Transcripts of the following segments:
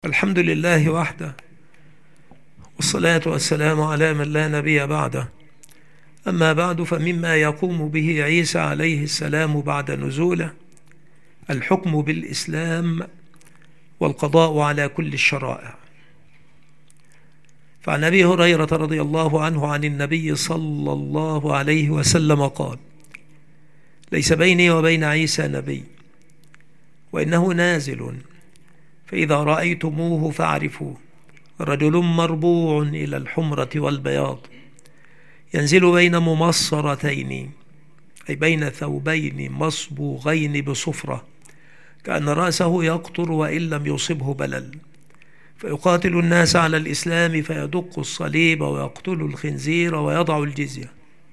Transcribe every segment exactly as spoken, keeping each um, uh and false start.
الحمد لله وحده، والصلاة والسلام على من لا نبي بعده. أما بعد، فمما يقوم به عيسى عليه السلام بعد نزوله الحكم بالإسلام والقضاء على كل الشرائع. فعن أبي هريرة رضي الله عنه عن النبي صلى الله عليه وسلم قال: ليس بيني وبين عيسى نبي، وإنه نازل، فإذا رأيتموه فاعرفوه، رجل مربوع إلى الحمرة والبياض، ينزل بين ممصرتين، أي بين ثوبين مصبوغين بصفرة، كأن رأسه يقطر وإن لم يصبه بلل، فيقاتل الناس على الإسلام، فيدق الصليب ويقتل الخنزير ويضع الجزية،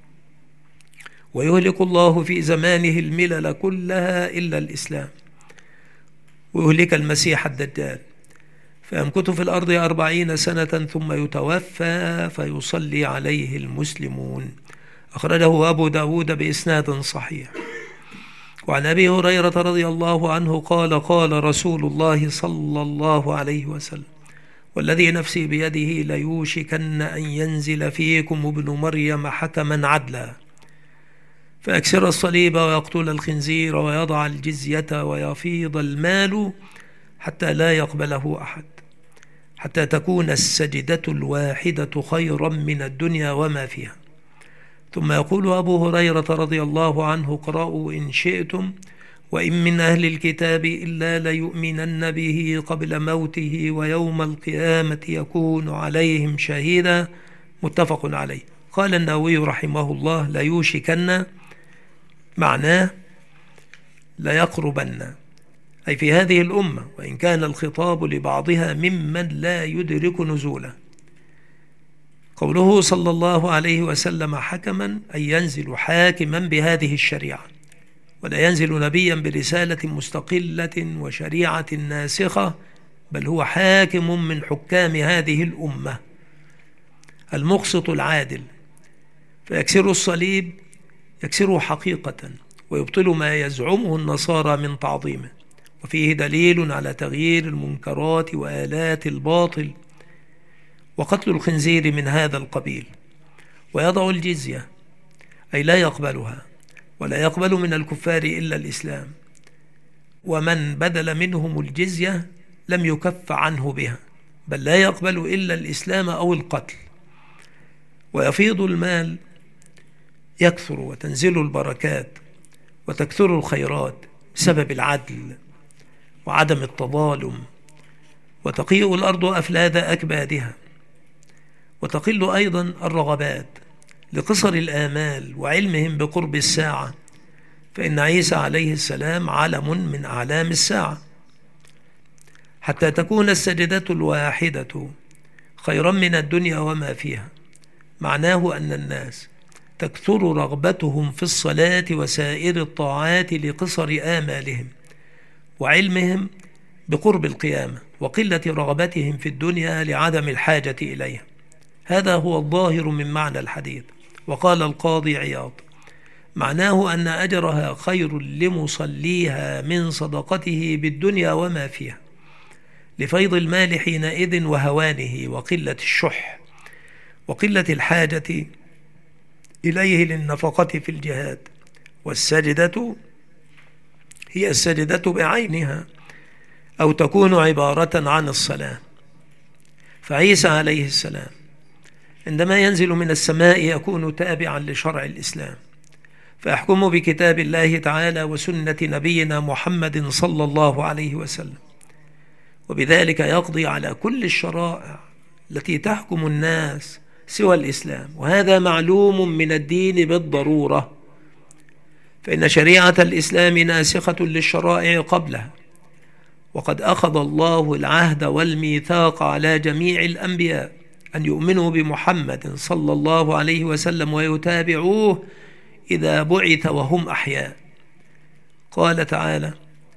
ويهلك الله في زمانه الملل كلها إلا الإسلام، ويهلك المسيح الدجال، فيمكث في الأرض أربعين سنة ثم يتوفى فيصلي عليه المسلمون. أخرجه أبو داود بإسناد صحيح. وعن أبي هريرة رضي الله عنه قال: قال رسول الله صلى الله عليه وسلم: والذي نفسي بيده ليوشكن أن ينزل فيكم ابن مريم حكما عدلا، فيكسر الصليب ويقتل الخنزير ويضع الجزية ويفيض المال حتى لا يقبله أحد، حتى تكون السجدة الواحدة خيرا من الدنيا وما فيها. ثم يقول أبو هريرة رضي الله عنه: اقرأوا إن شئتم: وإن من أهل الكتاب إلا ليؤمنن به قبل موته ويوم القيامة يكون عليهم شهيدا. متفق عليه. قال النووي رحمه الله: ليوشكن معناه ليقربن، أي في هذه الأمة، وإن كان الخطاب لبعضها ممن لا يدرك نزوله. قوله صلى الله عليه وسلم حكما، أي ينزل حاكما بهذه الشريعة، ولا ينزل نبيا برسالة مستقلة وشريعة ناسخة، بل هو حاكم من حكام هذه الأمة، المقسط العادل، فيكسر الصليب، يكسره حقيقة، ويبطل ما يزعمه النصارى من تعظيمه، وفيه دليل على تغيير المنكرات وآلات الباطل، وقتل الخنزير من هذا القبيل، ويضع الجزية، أي لا يقبلها، ولا يقبل من الكفار إلا الإسلام، ومن بدل منهم الجزية لم يكف عنه بها، بل لا يقبل إلا الإسلام أو القتل. ويفيض المال، يكثر وتنزل البركات وتكثر الخيرات بسبب العدل وعدم التظالم، وتقيء الأرض أفلاذ أكبادها، وتقل أيضا الرغبات لقصر الآمال وعلمهم بقرب الساعة، فإن عيسى عليه السلام علم من أعلام الساعة، حتى تكون السجدة الواحدة خيرا من الدنيا وما فيها. معناه أن الناس تكثر رغبتهم في الصلاة وسائر الطاعات لقصر آمالهم وعلمهم بقرب القيامة، وقلة رغبتهم في الدنيا لعدم الحاجة إليها. هذا هو الظاهر من معنى الحديث. وقال القاضي عياض: معناه أن أجرها خير لمصليها من صدقته بالدنيا وما فيها، لفيض المال حينئذ وهوانه وقلة الشح وقلة الحاجة إليه للنفقة في الجهاد. والسجدة هي السجدة بعينها، أو تكون عبارة عن الصلاة. فعيسى عليه السلام عندما ينزل من السماء يكون تابعا لشرع الإسلام، فيحكم بكتاب الله تعالى وسنة نبينا محمد صلى الله عليه وسلم، وبذلك يقضي على كل الشرائع التي تحكم الناس سوى الإسلام، وهذا معلوم من الدين بالضرورة، فإن شريعة الإسلام ناسخة للشرائع قبلها، وقد أخذ الله العهد والميثاق على جميع الأنبياء أن يؤمنوا بمحمد صلى الله عليه وسلم ويتابعوه إذا بعث وهم أحياء. قال تعالى: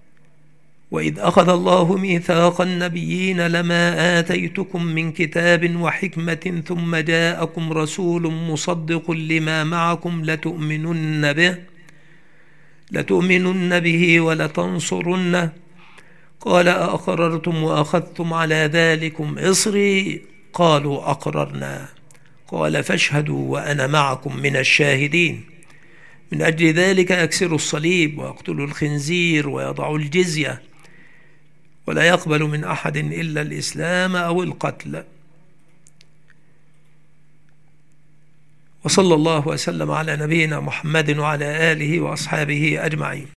وإذ أخذ الله ميثاق النبيين لما آتيتكم من كتاب وحكمة ثم جاءكم رسول مصدق لما معكم لتؤمنن به لتؤمنن به ولتنصرنه قال: أأقررتم وأخذتم على ذلكم إصري؟ قالوا: أقررنا. قال: فاشهدوا وأنا معكم من الشاهدين. من أجل ذلك يكسروا الصليب ويقتلوا الخنزير ويضعوا الجزية، ولا يقبل من أحد إلا الإسلام أو القتل. وصلى الله وسلم على نبينا محمد وعلى آله وأصحابه أجمعين.